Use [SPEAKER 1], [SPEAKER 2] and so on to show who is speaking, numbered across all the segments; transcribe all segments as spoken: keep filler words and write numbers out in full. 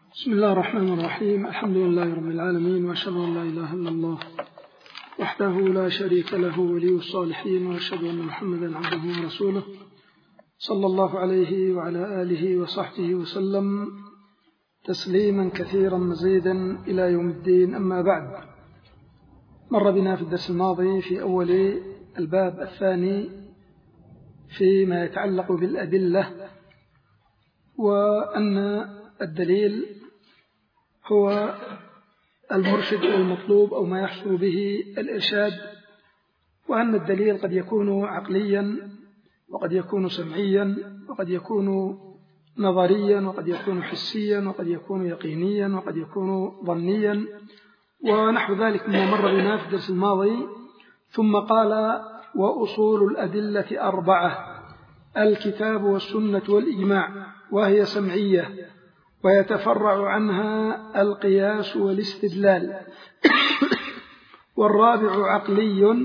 [SPEAKER 1] بسم الله الرحمن الرحيم. الحمد لله رب العالمين، وأشهد أن لا إله إلا الله وحده لا شريك له ولي الصالحين، وأشهد أن محمدا عبده ورسوله صلى الله عليه وعلى آله وصحبه وسلم تسليما كثيرا مزيدا إلى يوم الدين. أما بعد، مر بنا في الدرس الماضي في أول الباب الثاني فيما يتعلق بالأدلة، وأن الدليل هو المرشد أو المطلوب أو ما يحصل به الإرشاد، وأن الدليل قد يكون عقليا وقد يكون سمعيا وقد يكون نظريا وقد يكون حسيا وقد يكون يقينيا وقد يكون ظنيا ونحو ذلك مما مر بنا في الدرس الماضي. ثم قال: وأصول الأدلة أربعة: الكتاب والسنة والإجماع، وهي سمعية، ويتفرع عنها القياس والاستدلال. والرابع عقلي،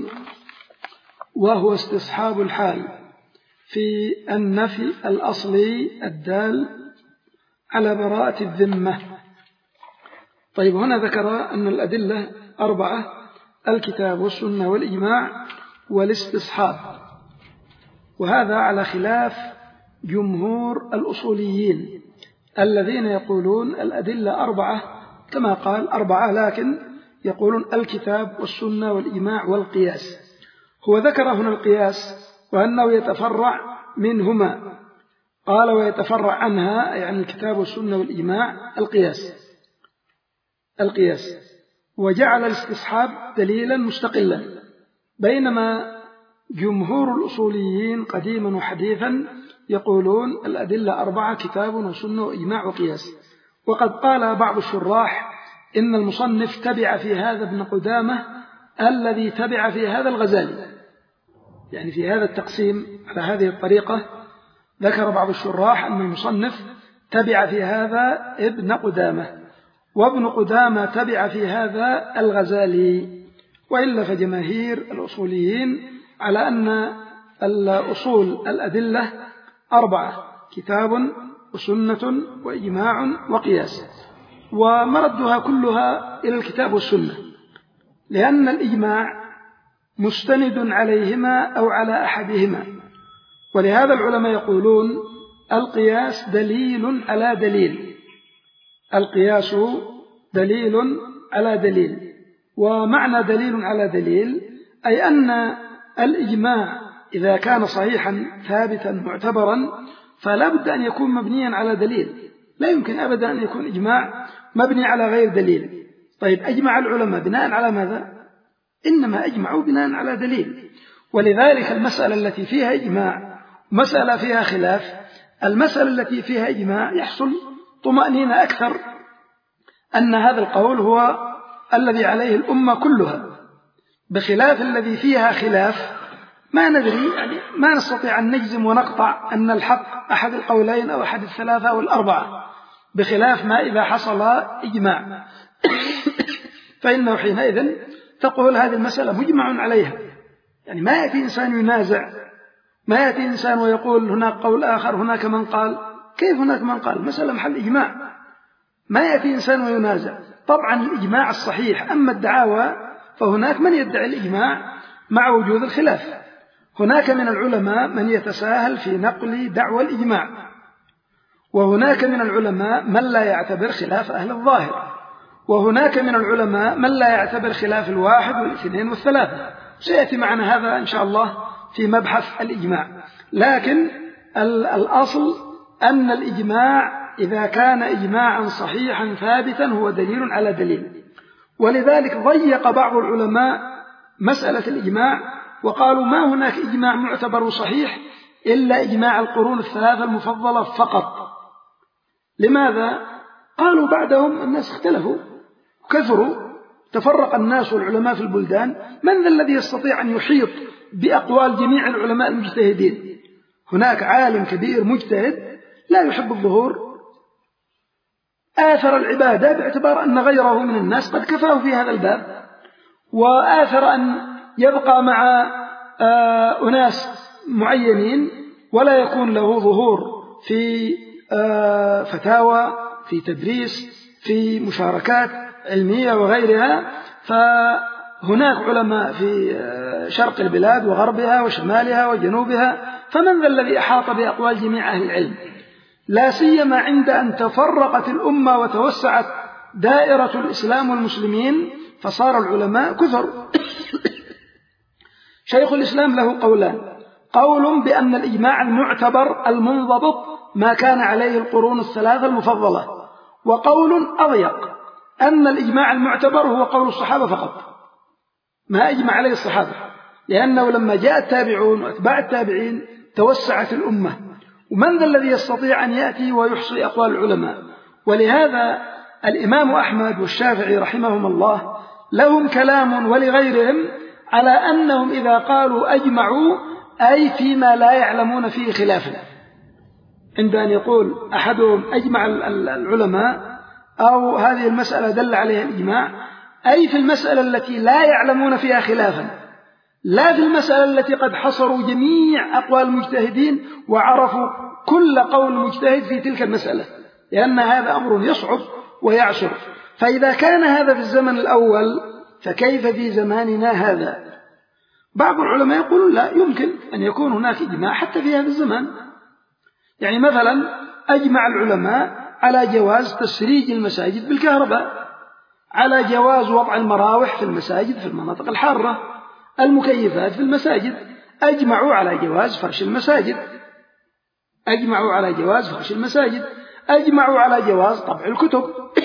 [SPEAKER 1] وهو استصحاب الحال في النفي الأصلي الدال على براءة الذمة. طيب، هنا ذكر أن الأدلة أربعة: الكتاب والسنة والإجماع والاستصحاب، وهذا على خلاف جمهور الأصوليين الذين يقولون الأدلة أربعة كما قال أربعة، لكن يقولون الكتاب والسنة والإجماع والقياس. هو ذكر هنا القياس وأنه يتفرع منهما، قال ويتفرع عنها يعني الكتاب والسنة والإجماع القياس القياس وجعل الاستصحاب دليلا مستقلا، بينما جمهور الأصوليين قديما وحديثا يقولون الأدلة أربعة: كتاب وسنة وإجماع وقياس. وقد قال بعض الشراح إن المصنف تبع في هذا ابن قدامة الذي تبع في هذا الغزالي، يعني في هذا التقسيم على هذه الطريقة. ذكر بعض الشراح أن المصنف تبع في هذا ابن قدامة، وابن قدامة تبع في هذا الغزالي، وإلا فجماهير الأصوليين على أن الأصول الأدلة أربعة: كتاب وسنة وإجماع وقياس، ومردها كلها إلى الكتاب والسنة، لأن الإجماع مستند عليهما أو على أحدهما. ولهذا العلماء يقولون القياس دليل على دليل، القياس دليل على دليل. ومعنى دليل على دليل أي أن الإجماع إذا كان صحيحا ثابتا معتبرا فلا بد أن يكون مبنيا على دليل، لا يمكن أبدا أن يكون إجماع مبني على غير دليل. طيب، أجمع العلماء بناء على ماذا؟ إنما أجمعوا بناء على دليل. ولذلك المسألة التي فيها إجماع مسألة فيها خلاف، المسألة التي فيها إجماع يحصل طمأنينة أكثر أن هذا القول هو الذي عليه الأمة كلها، بخلاف الذي فيها خلاف ما ندري، يعني ما نستطيع أن نجزم ونقطع أن الحق أحد القولين أو أحد الثلاثة أو الأربعة، بخلاف ما إذا حصل إجماع فإنه حينئذ تقول هذه المسألة مجمع عليها. يعني ما يأتي إنسان ينازع، ما يأتي إنسان ويقول هناك قول آخر، هناك من قال. كيف هناك من قال؟ مسألة محل إجماع، ما يأتي إنسان وينازع. طبعا الإجماع الصحيح، أما الدعاوى فهناك من يدعي الإجماع مع وجود الخلاف. هناك من العلماء من يتساهل في نقل دعوى الإجماع، وهناك من العلماء من لا يعتبر خلاف أهل الظاهر، وهناك من العلماء من لا يعتبر خلاف الواحد والاثنين والثلاثة. سيأتي معنا هذا إن شاء الله في مبحث الإجماع. لكن الأصل أن الإجماع إذا كان إجماعا صحيحا ثابتا هو دليل على دليل. ولذلك ضيق بعض العلماء مسألة الإجماع وقالوا ما هناك إجماع معتبر صحيح إلا إجماع القرون الثلاثة المفضلة فقط. لماذا؟ قالوا بعدهم الناس اختلفوا كثروا، تفرق الناس والعلماء في البلدان، من ذا الذي يستطيع أن يحيط بأقوال جميع العلماء المجتهدين؟ هناك عالم كبير مجتهد لا يحب الظهور، آثر العبادة باعتبار أن غيره من الناس قد كفاه في هذا الباب، وآثر أن يبقى مع أناس معينين ولا يكون له ظهور في فتاوى في تدريس، في مشاركات علمية وغيرها. فهناك علماء في شرق البلاد وغربها وشمالها وجنوبها، فمن ذا الذي أحاط بأقوال جميع أهل العلم؟ لا سيما عند أن تفرقت الأمة وتوسعت دائرة الإسلام والمسلمين فصار العلماء كثر. شيخ الإسلام له قولان: قول بأن الإجماع المعتبر المنضبط ما كان عليه القرون الثلاثة المفضلة، وقول أضيق أن الإجماع المعتبر هو قول الصحابة فقط، ما أجمع عليه الصحابة، لأنه لما جاء التابعون وأتباع التابعين توسعت الأمة، ومن ذا الذي يستطيع أن يأتي ويحصي أقوال العلماء؟ ولهذا الإمام أحمد والشافعي رحمهم الله لهم كلام ولغيرهم على أنهم إذا قالوا أجمعوا أي فيما لا يعلمون فيه خلافا. عند أن يقول أحدهم أجمع العلماء أو هذه المسألة دل عليها الإجماع، أي في المسألة التي لا يعلمون فيها خلافا، لا في المسألة التي قد حصروا جميع أقوال المجتهدين وعرفوا كل قول مجتهد في تلك المسألة، لأن هذا أمر يصعب ويعسر. فإذا كان هذا في الزمن الأول فكيف في زماننا هذا؟ بعض العلماء يقولون لا، يمكن أن يكون هناك إجماع حتى في هذا الزمان. يعني مثلا أجمع العلماء على جواز تسريج المساجد بالكهرباء، على جواز وضع المراوح في المساجد في المناطق الحارة، المكيفات في المساجد، أجمعوا على جواز فرش المساجد، أجمعوا على جواز فرش المساجد، أجمعوا على جواز طبع الكتب.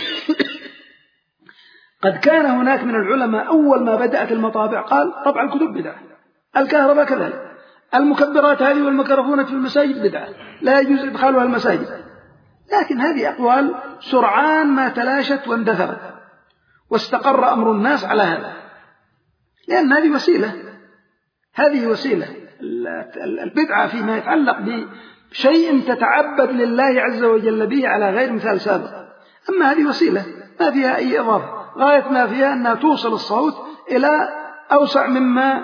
[SPEAKER 1] قد كان هناك من العلماء أول ما بدأت المطابع قال طبع الكتب بدعة، الكهرباء كذلك، المكبرات هذه والميكروفونات في المساجد بدعة، لا يجوز إدخالها المساجد. لكن هذه أقوال سرعان ما تلاشت واندثرت، واستقر أمر الناس على هذا، لأن هذه وسيلة، هذه وسيلة. البدعة فيما يتعلق بشيء تتعبد لله عز وجل به على غير مثال سابق، أما هذه وسيلة ما فيها أي إضافة، غاية ما فيها أنها توصل الصوت إلى أوسع مما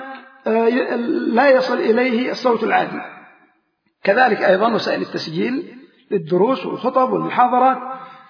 [SPEAKER 1] لا يصل إليه الصوت العادي. كذلك أيضا وسائل التسجيل للدروس والخطب والمحاضرات،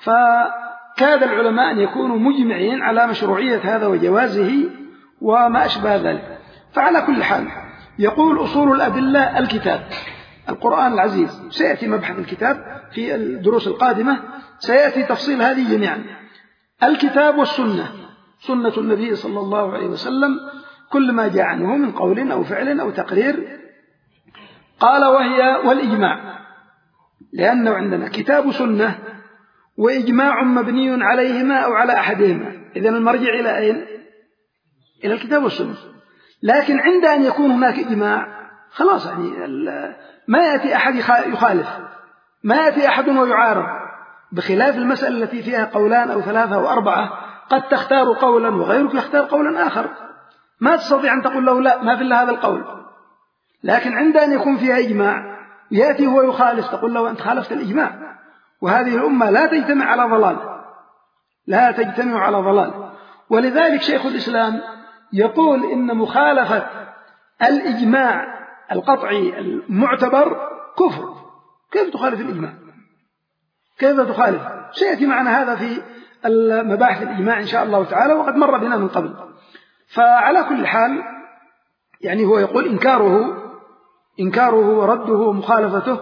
[SPEAKER 1] فكاد العلماء أن يكونوا مجمعين على مشروعية هذا وجوازه وما أشبه ذلك. فعلى كل حال يقول أصول الأدلة الكتاب القرآن العزيز، سيأتي مبحث الكتاب في الدروس القادمة، سيأتي تفصيل هذه جميعا. الكتاب والسنة، سنة النبي صلى الله عليه وسلم، كل ما جاء عنه من قول أو فعل أو تقرير. قال وهي والإجماع، لأنه عندنا كتاب سنة وإجماع مبني عليهما أو على أحدهما، إذن المرجع إلى أين؟ إلى الكتاب والسنة. لكن عند أن يكون هناك إجماع خلاص، يعني ما يأتي أحد يخالف، ما يأتي أحد ويعارض، بخلاف المسألة التي فيها قولان أو ثلاثة أو أربعة، قد تختار قولا وغيرك يختار قولا آخر، ما تستطيع أن تقول له لا ما في إلا هذا القول. لكن عند أن يكون فيها إجماع يأتي هو يخالف، تقول له أنت خالفت الإجماع، وهذه الأمة لا تجتمع على ضلال، لا تجتمع على ضلال. ولذلك شيخ الإسلام يقول إن مخالفة الإجماع القطعي المعتبر كفر. كيف تخالف الإجماع؟ كيف تخالف؟ سيأتي معنا هذا في المباحث الإجماع إن شاء الله تعالى، وقد مر بنا من قبل. فعلى كل حال يعني هو يقول إنكاره إنكاره ورده ومخالفته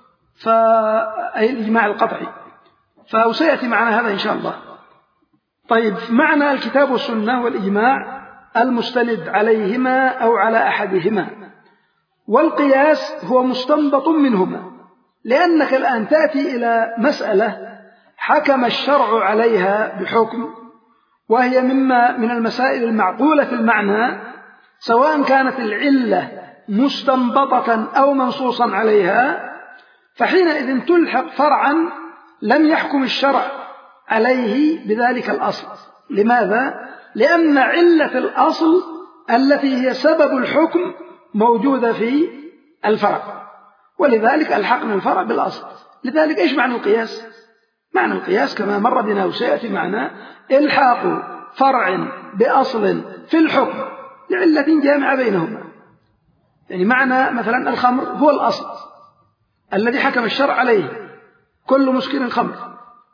[SPEAKER 1] فأي الإجماع القطعي، فسيأتي معنا هذا إن شاء الله. طيب، معنى الكتاب والسنة والإجماع المستند عليهما أو على أحدهما، والقياس هو مستنبط منهما، لأنك الآن تأتي إلى مسألة حكم الشرع عليها بحكم، وهي مما من المسائل المعقولة المعنى، سواء كانت العلة مستنبطة أو منصوصا عليها، فحينئذ تلحق فرعا لم يحكم الشرع عليه بذلك الأصل. لماذا؟ لأن علة الأصل التي هي سبب الحكم موجودة في الفرع، ولذلك ألحقنا الفرع بالأصل. لذلك إيش معنى القياس؟ معنى القياس كما مر بنا وسيأتي معنا إلحاق فرع بأصل في الحكم لعلة جامعة بينهما. يعني معنى مثلا الخمر هو الأصل الذي حكم الشرع عليه، كل مسكر خمر،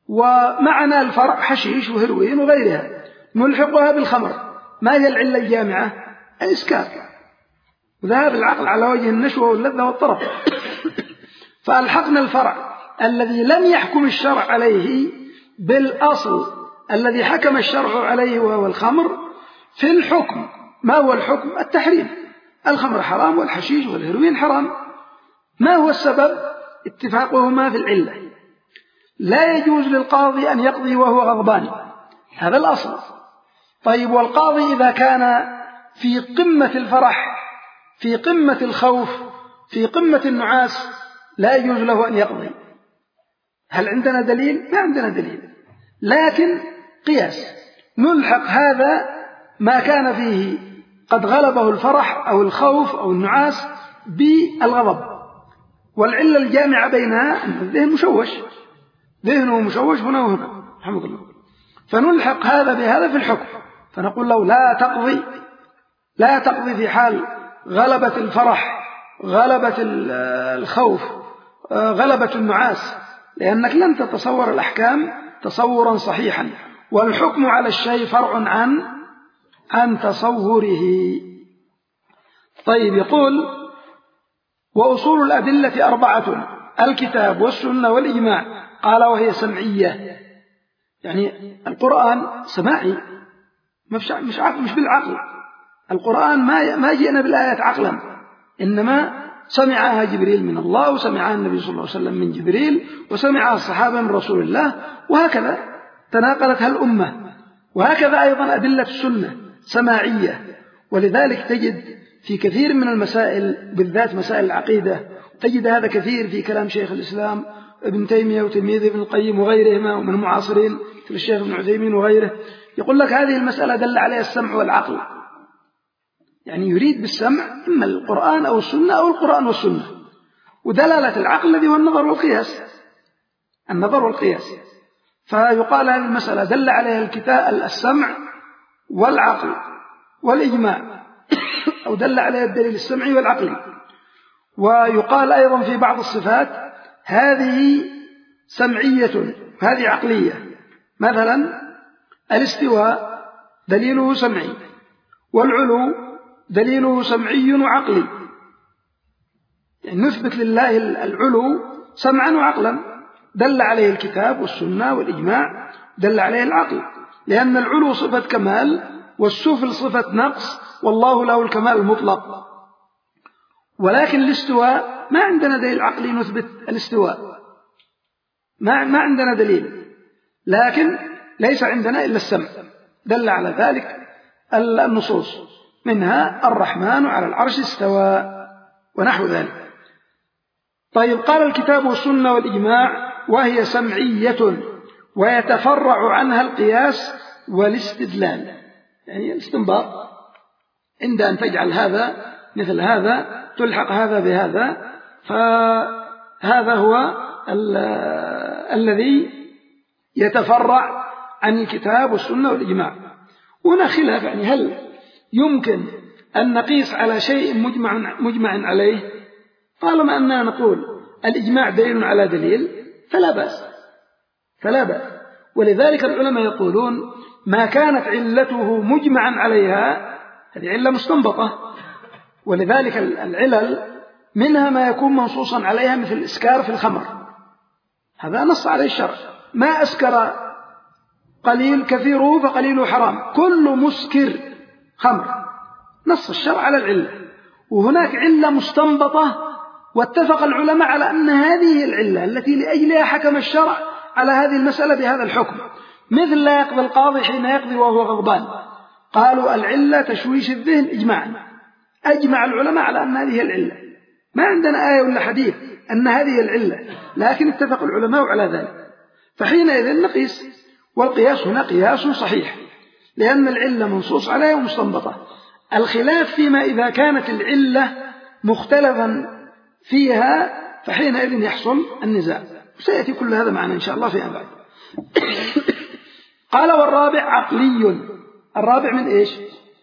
[SPEAKER 1] ومعنى الفرع حشيش وهيروين وغيرها، نلحقها بالخمر. ما هي العلة الجامعة؟ الإسكار وذهاب العقل على وجه النشوة واللذة والطرف. فألحقنا الفرع الذي لم يحكم الشرع عليه بالأصل الذي حكم الشرع عليه وهو الخمر في الحكم. ما هو الحكم؟ التحريم. الخمر حرام والحشيش والهيروين حرام. ما هو السبب؟ اتفاقهما في العلة. لا يجوز للقاضي أن يقضي وهو غضبان، هذا الأصل. طيب والقاضي إذا كان في قمة الفرح، في قمة الخوف، في قمة النعاس، لا يجوز له أن يقضي. هل عندنا دليل؟ ما عندنا دليل، لكن قياس نلحق هذا ما كان فيه قد غلبه الفرح أو الخوف أو النعاس بالغضب. والعلة الجامعة بينها أن الذهن مشوش، ذهنه مشوش هنا وهنا، الحمد لله. فنلحق هذا بهذا في الحكم، فنقول له لا تقضي، لا تقضي في حال غلبة الفرح، غلبة الخوف، غلبة النعاس، لأنك لن تتصور الأحكام تصورا صحيحا، والحكم على الشيء فرع عن عن تصوره. طيب يقول وأصول الأدلة أربعة: الكتاب والسنة والإجماع. قال وهي سمعية، يعني القرآن سماعي، مش مش عقل، مش بالعقل. القرآن ما ما جئنا بالآيات عقلا، إنما سمعها جبريل من الله، وسمعها النبي صلى الله عليه وسلم من جبريل، وسمعها الصحابة من رسول الله، وهكذا تناقلتها الأمة. وهكذا أيضا أدلة السنة سماعية. ولذلك تجد في كثير من المسائل، بالذات مسائل العقيدة، تجد هذا كثير في كلام شيخ الإسلام ابن تيمية وتلميذه ابن القيم وغيرهما ومن المعاصرين مثل الشيخ ابن عثيمين وغيره، يقول لك هذه المسألة دل عليها السمع والعقل، يعني يريد بالسمع إما القرآن أو السنة أو القرآن والسنة. ودلالة العقل الذي هو النظر والقياس، النظر والقياس. فيقال هذه المسألة دل عليها الكتاب السمع والعقل والإجماع، أو دل عليها الدليل السمعي والعقلي. ويقال أيضا في بعض الصفات هذه سمعية هذه عقلية. مثلا الاستواء دليله سمعي، والعلو دليله سمعي وعقلي، يعني نثبت لله العلو سمعا وعقلا، دل عليه الكتاب والسنة والإجماع، دل عليه العقل، لأن العلو صفة كمال والسفل صفة نقص، والله له الكمال المطلق. ولكن الاستواء ما عندنا دليل عقلي نثبت الاستواء، ما ما عندنا دليل، لكن ليس عندنا إلا السمع، دل على ذلك النصوص، منها الرحمن على العرش استوى ونحو ذلك. طيب قال الكتاب والسنة والإجماع وهي سمعية، ويتفرع عنها القياس والاستدلال، يعني الاستنباط، عند أن تجعل هذا مثل هذا تلحق هذا بهذا، فهذا هو ال الذي يتفرع عن الكتاب والسنة والإجماع. وهنا خلاف، يعني هل يمكن أن نقيس على شيء مجمع, مجمع عليه؟ طالما أننا نقول الإجماع دليل على دليل فلا بأس، فلا بأس. ولذلك العلماء يقولون ما كانت علته مجمعا عليها هذه علة مستنبطة. ولذلك العلل منها ما يكون منصوصا عليها مثل الإسكار في الخمر، هذا نص عليه الشرع، ما أسكر قليل كثيره فقليله حرام، كل مسكر خمر، نص الشرع على العلة. وهناك علة مستنبطة واتفق العلماء على أن هذه العلة التي لأجلها حكم الشرع على هذه المسألة بهذا الحكم، مثل لا يقضي القاضي حين يقضي وهو غضبان، قالوا العلة تشويش الذهن إجماعا، أجمع العلماء على أن هذه العلة، ما عندنا آية ولا حديث أن هذه العلة، لكن اتفق العلماء على ذلك، فحينئذ نقيس. والقياس هنا قياس صحيح، لأن العلة منصوص عليها ومستنبطة. الخلاف فيما إذا كانت العلة مختلفا فيها، فحينئذ يحصل النزاع، سيأتي كل هذا معنا إن شاء الله في أبعد. قال والرابع عقلي. الرابع من إيش؟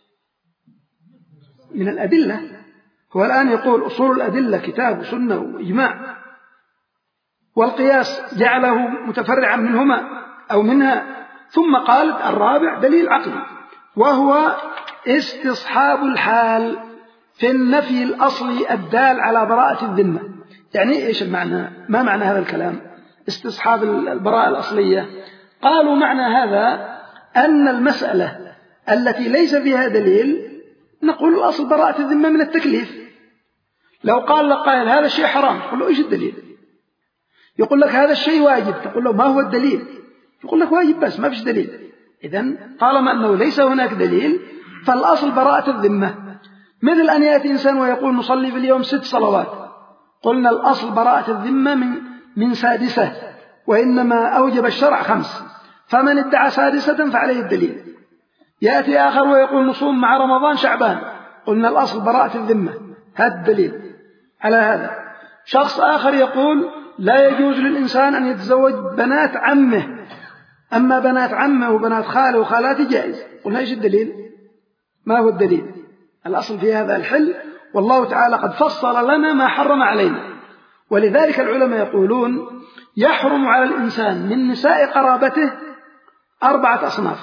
[SPEAKER 1] من الأدلة. هو الآن يقول أصول الأدلة كتاب وسنة وإجماع، والقياس جعله متفرعا منهما أو منها. ثم قالت الرابع دليل عقلي وهو استصحاب الحال في النفي الأصلي الدال على براءة الذمة. يعني إيش المعنى؟ ما معنى هذا الكلام استصحاب البراءة الأصلية؟ قالوا معنى هذا أن المسألة التي ليس فيها دليل نقول الأصل براءة الذمة من التكليف. لو قال لك قائل هذا الشيء حرام تقول له إيش الدليل؟ يقول لك هذا الشيء واجب تقول له ما هو الدليل؟ يقول لك واجب بس ما فيش دليل. إذن طالما أنه ليس هناك دليل فالأصل براءة الذمة. مثل أن يأتي إنسان ويقول نصلي في اليوم ست صلوات، قلنا الأصل براءة الذمة من من سادسة، وإنما أوجب الشرع خمس، فمن ادعى سادسة فعليه الدليل. يأتي آخر ويقول نصوم مع رمضان شعبان، قلنا الأصل براءة الذمة، هذا الدليل على هذا. شخص آخر يقول لا يجوز للإنسان أن يتزوج بنات عمه، أما بنات عمه وبنات خاله وخالاته جائز، قلنا إيش الدليل؟ ما هو الدليل؟ الأصل في هذا الحل، والله تعالى قد فصل لنا ما حرم علينا. ولذلك العلماء يقولون يحرم على الإنسان من نساء قرابته أربعة أصناف.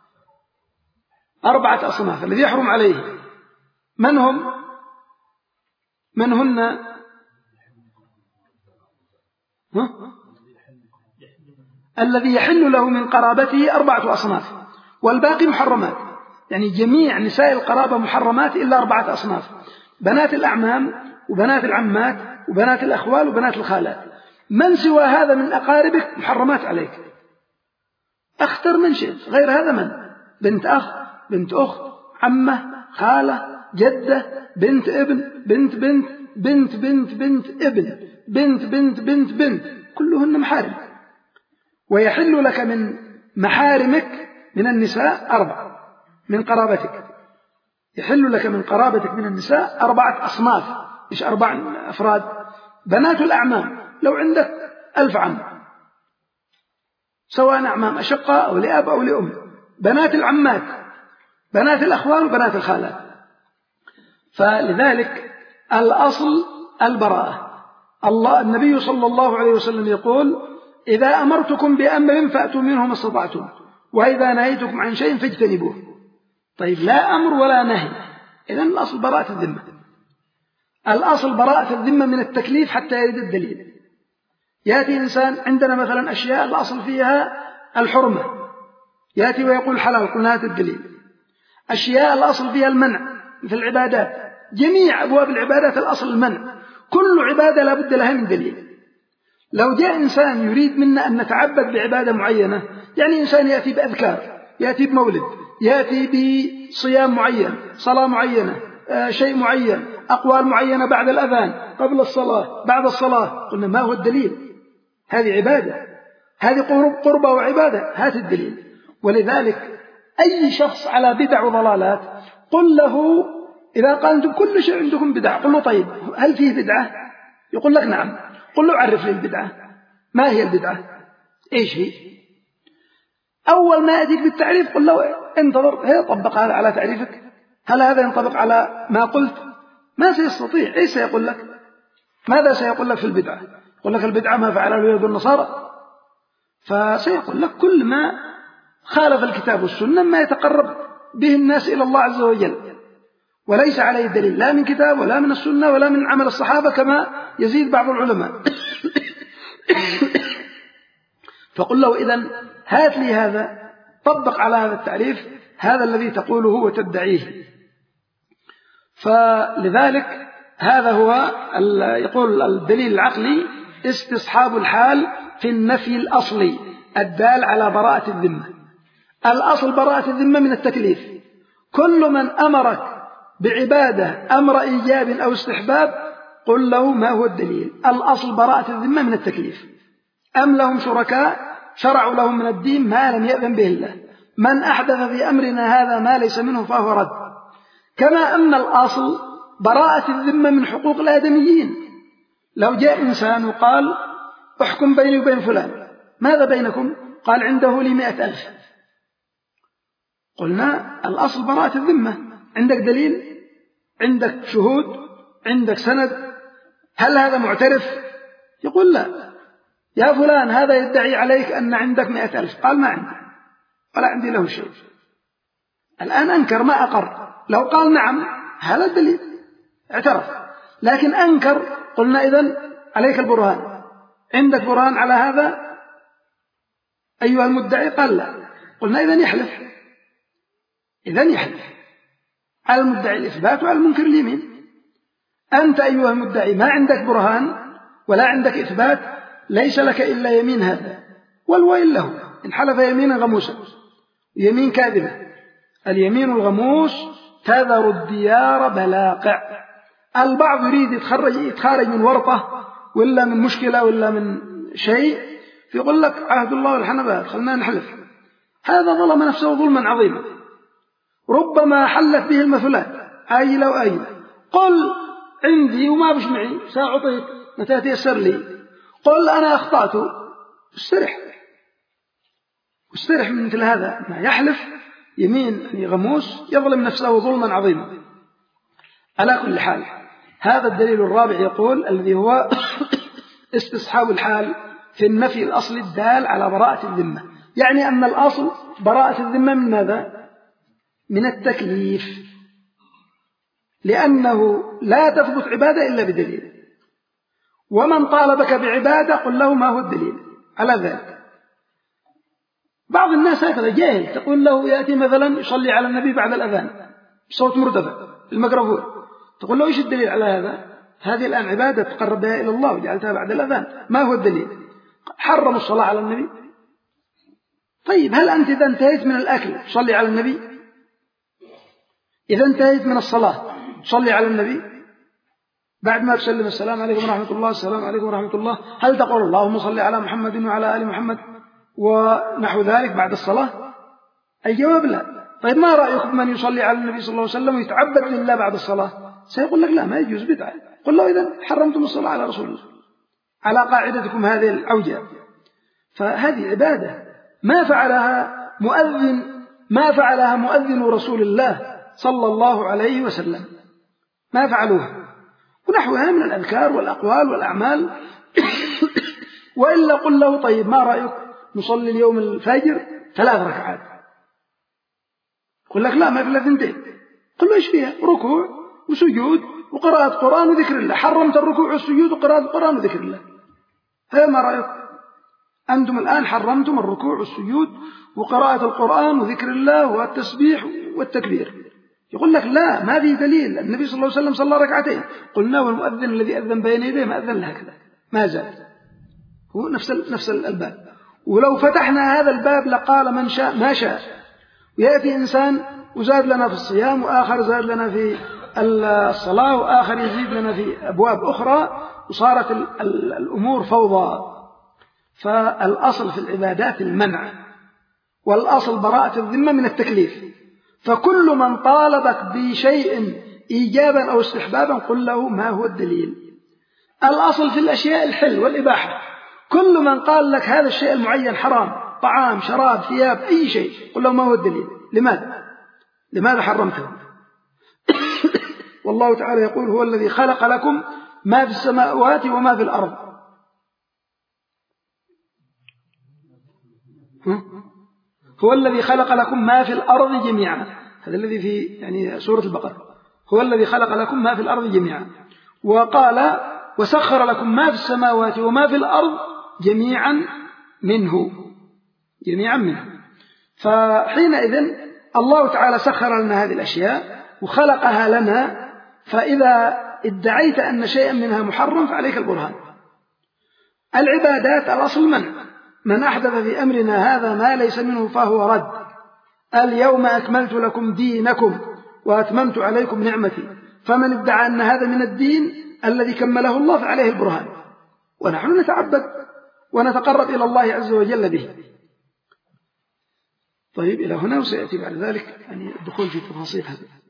[SPEAKER 1] أربعة أصناف الذي يحرم عليه من هم؟ من هن؟ ها؟ الذي يحل له من قرابته أربعة أصناف، والباقي محرمات. يعني جميع نساء القرابة محرمات إلا أربعة أصناف: بنات الأعمام وبنات العمات وبنات الأخوال وبنات الخالات. من سوى هذا من أقاربك محرمات عليك، اختر من شئت. غير هذا من؟ بنت أخ، بنت أخت، عمة، خالة، جدة، بنت ابن، بنت بنت، بنت بنت بنت ابن، بنت بنت بنت بنت، كلهن محارم. ويحل لك من محارمك من النساء أربعة من قرابتك، يحل لك من قرابتك من النساء أربعة أصناف. إيش أربع أفراد؟ بنات الأعمام، لو عندك ألف عم سواء أعمام أشقاء أو لأب أو لأم. بنات العمات، بنات الأخوال وبنات الخالات. فلذلك الأصل البراءة. الله النبي صلى الله عليه وسلم يقول إذا أمرتكم بأمر فأتوا منه ما استطعتم، وإذا نهيتكم عن شيء فاجتنبوه. طيب لا أمر ولا نهي، إذن الأصل براءة الذمة. الأصل براءة الذمة من التكليف حتى يرد الدليل. يأتي إنسان عندنا مثلا أشياء الأصل فيها الحرمة، يأتي ويقول حلال، قلنا هذا الدليل. أشياء الأصل فيها المنع مثل العبادات، جميع أبواب العبادات الأصل المنع، كل عبادة لا بد لها من دليل. لو جاء إنسان يريد منا أن نتعبد بعبادة معينة، يعني إنسان يأتي بأذكار، يأتي بمولد، يأتي بصيام معين، صلاة معينة، آه شيء معين، أقوال معينة بعد الأذان، قبل الصلاة، بعد الصلاة، قلنا ما هو الدليل؟ هذه عبادة، هذه قرب قربة وعبادة، هات الدليل. ولذلك أي شخص على بدع وضلالات قل له إذا قال أنتم كل شيء عندكم بدع، قل له طيب هل فيه بدعة؟ يقول لك نعم. قل له عرف لي البدعة، ما هي البدعة؟ إيش هي؟ أول ما يأتيك بالتعريف قل له انتظر، هي طبق هذا على تعريفك، هل هذا ينطبق على ما قلت؟ ما سيستطيع. إيش سيقول لك؟ ماذا سيقول لك في البدعة؟ يقول لك البدعة ما فعله اليهود والنصارى، فسيقول لك كل ما خالف الكتاب والسنة ما يتقرب به الناس إلى الله عز وجل، وليس عليه دليل لا من كتاب ولا من السنة ولا من عمل الصحابة كما يزيد بعض العلماء. فقل له إذن هات لي هذا، طبق على هذا التعريف، هذا الذي تقوله وتدعيه. فلذلك هذا هو يقول الدليل العقلي استصحاب الحال في النفي الأصلي الدال على براءة الذمة. الأصل براءة الذمة من التكليف. كل من أمرك بعبادة أمر إيجاب أو استحباب قل له ما هو الدليل. الأصل براءة الذمة من التكليف. أم لهم شركاء شرعوا لهم من الدين ما لم يأذن به الله، من أحدث في أمرنا هذا ما ليس منه فهو رد. كما أن الأصل براءة الذمة من حقوق الآدميين. لو جاء إنسان وقال احكم بيني وبين فلان، ماذا بينكم؟ قال عنده لي مئة ألف، قلنا الأصل براءة الذمة. عندك دليل؟ عندك شهود؟ عندك سند؟ هل هذا معترف؟ يقول لا. يا فلان هذا يدعي عليك أن عندك مئة ألف، قال ما عندي ولا عندي له شيء. الآن أنكر ما أقر. لو قال نعم هذا الدليل، اعترف، لكن أنكر، قلنا إذن عليك البرهان، عندك برهان على هذا أيها المدعي؟ قال لا. قلنا إذن يحلف، إذن يحلف على المدعي الإثبات وعلى المنكر اليمين. أنت أيها المدعي ما عندك برهان ولا عندك إثبات، ليس لك إلا يمين هذا، والويل له إن حلف يمينا غموسا، يمين كاذبة. اليمين الغموس تذر الديار بلاقع. البعض يريد يتخرج يتخارج من ورطة ولا من مشكلة ولا من شيء، فيقول لك عهد الله والحنبات خلنا نحلف. هذا ظلم نفسه ظلما عظيما، ربما حلت به المثلات آيلة وآيلة. قل عندي وما بش معي سأعطيك متى تيسر لي، قل أنا أخطأت، استرح استرح من مثل هذا. ما يحلف يمين غموس يظلم نفسه ظلما عظيما. على كل حال هذا الدليل الرابع يقول الذي هو استصحاب الحال في النفي الأصل الدال على براءة الذمة، يعني أن الأصل براءة الذمة من ماذا؟ من التكليف، لأنه لا تثبت عبادة إلا بدليل، ومن طالبك بعبادة قل له ما هو الدليل على ذلك. بعض الناس هكذا جاهل، تقول له يأتي مثلا يصلي على النبي بعد الأذان بصوت مرتفع الميكروفون، تقول له إيش الدليل على هذا؟ هذه الآن عبادة تقرب بها إلى الله وجعلتها بعد الأذان، ما هو الدليل؟ حرم الصلاة على النبي. طيب هل أنت إذا انتهيت من الأكل تصلي على النبي؟ إذا انتهيت من الصلاة تصلي على النبي؟ بعد ما تسلم السلام عليكم ورحمة الله السلام عليكم ورحمة الله، هل تقول اللهم صل على محمد وعلى آل محمد ونحو ذلك بعد الصلاة؟ الجواب لا. طيب ما رأيكم من يصلي على النبي صلى الله عليه وسلم ويتعبد لله بعد الصلاة؟ سيقول لك لا ما يجوز بدعة. قل له إذن حرمتم الصلاة على رسول الله على قاعدتكم هذه العوجة. فهذه عبادة ما فعلها مؤذن ما فعلها مؤذن رسول الله صلى الله عليه وسلم، ما فعلوها، ونحوها من الأذكار والأقوال والأعمال. وإلا قل له طيب ما رأيك نصلي اليوم الفجر ثلاث ركعات؟ قل لك لا ما في إلا ثنتين. قل له إيش فيها؟ ركوع وسجود وقراءة قرآن وذكر الله. حرمت الركوع والسجود وقراءة القرآن وذكر الله، هذا ما رأيك؟ أنتم الآن حرمتم الركوع والسجود وقراءة القرآن وذكر الله والتسبيح والتكبير. يقول لك لا ما في دليل، النبي صلى الله عليه وسلم صلى ركعتين. قلنا والمؤذن الذي أذن بين يديه ما أذن هكذا، ما زال هو نفس نفس الباب. ولو فتحنا هذا الباب لقال من شاء ما شاء، ويأتي إنسان وزاد لنا في الصيام وآخر زاد لنا في الصلاة وآخر يزيد لنا في أبواب أخرى، وصارت الأمور فوضى. فالأصل في العبادات المنع، والأصل براءة الذمة من التكليف. فكل من طالبك بشيء إيجابا أو استحبابا قل له ما هو الدليل. الأصل في الأشياء الحل والإباحة، كل من قال لك هذا الشيء المعين حرام، طعام شراب ثياب أي شيء، قل له ما هو الدليل، لماذا لماذا حرمته؟ والله تعالى يقول هو الذي خلق لكم ما في السماوات وما في الأرض. هو الذي خلق لكم ما في الأرض جميعا، هذا الذي في يعني سورة البقرة، هو الذي خلق لكم ما في الأرض جميعا. وقال وسخر لكم ما في السماوات وما في الأرض جميعا منه جميعا منه. فحينئذ الله تعالى سخر لنا هذه الأشياء وخلقها لنا، فإذا ادعيت أن شيئا منها محرم فعليك البرهان. العبادات الأصل منع، من أحدث في أمرنا هذا ما ليس منه فهو رد. اليوم أكملت لكم دينكم وأتممت عليكم نعمتي، فمن ادعى أن هذا من الدين الذي كمله الله فعليه البرهان، ونحن نتعبد ونتقرب إلى الله عز وجل به. طيب إلى هنا، وسيأتي بعد ذلك يعني الدخول في تفاصيل هذا.